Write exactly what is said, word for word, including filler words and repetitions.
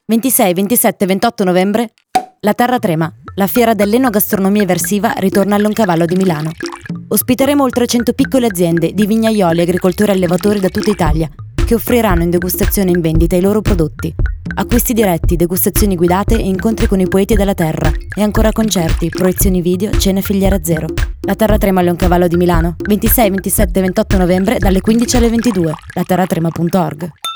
ventisei, ventisette e ventotto novembre la terra trema. La fiera dell'enogastronomia eversiva ritorna a Leoncavallo di Milano. Ospiteremo oltre cento piccole aziende di vignaioli, agricoltori e allevatori da tutta Italia che offriranno in degustazione e in vendita i loro prodotti. Acquisti diretti, degustazioni guidate e incontri con i poeti della terra e ancora concerti, proiezioni video, cene filiera zero. La terra trema a Leoncavallo di Milano, ventisei, ventisette e ventotto novembre dalle quindici alle ventidue. la terra trema punto org.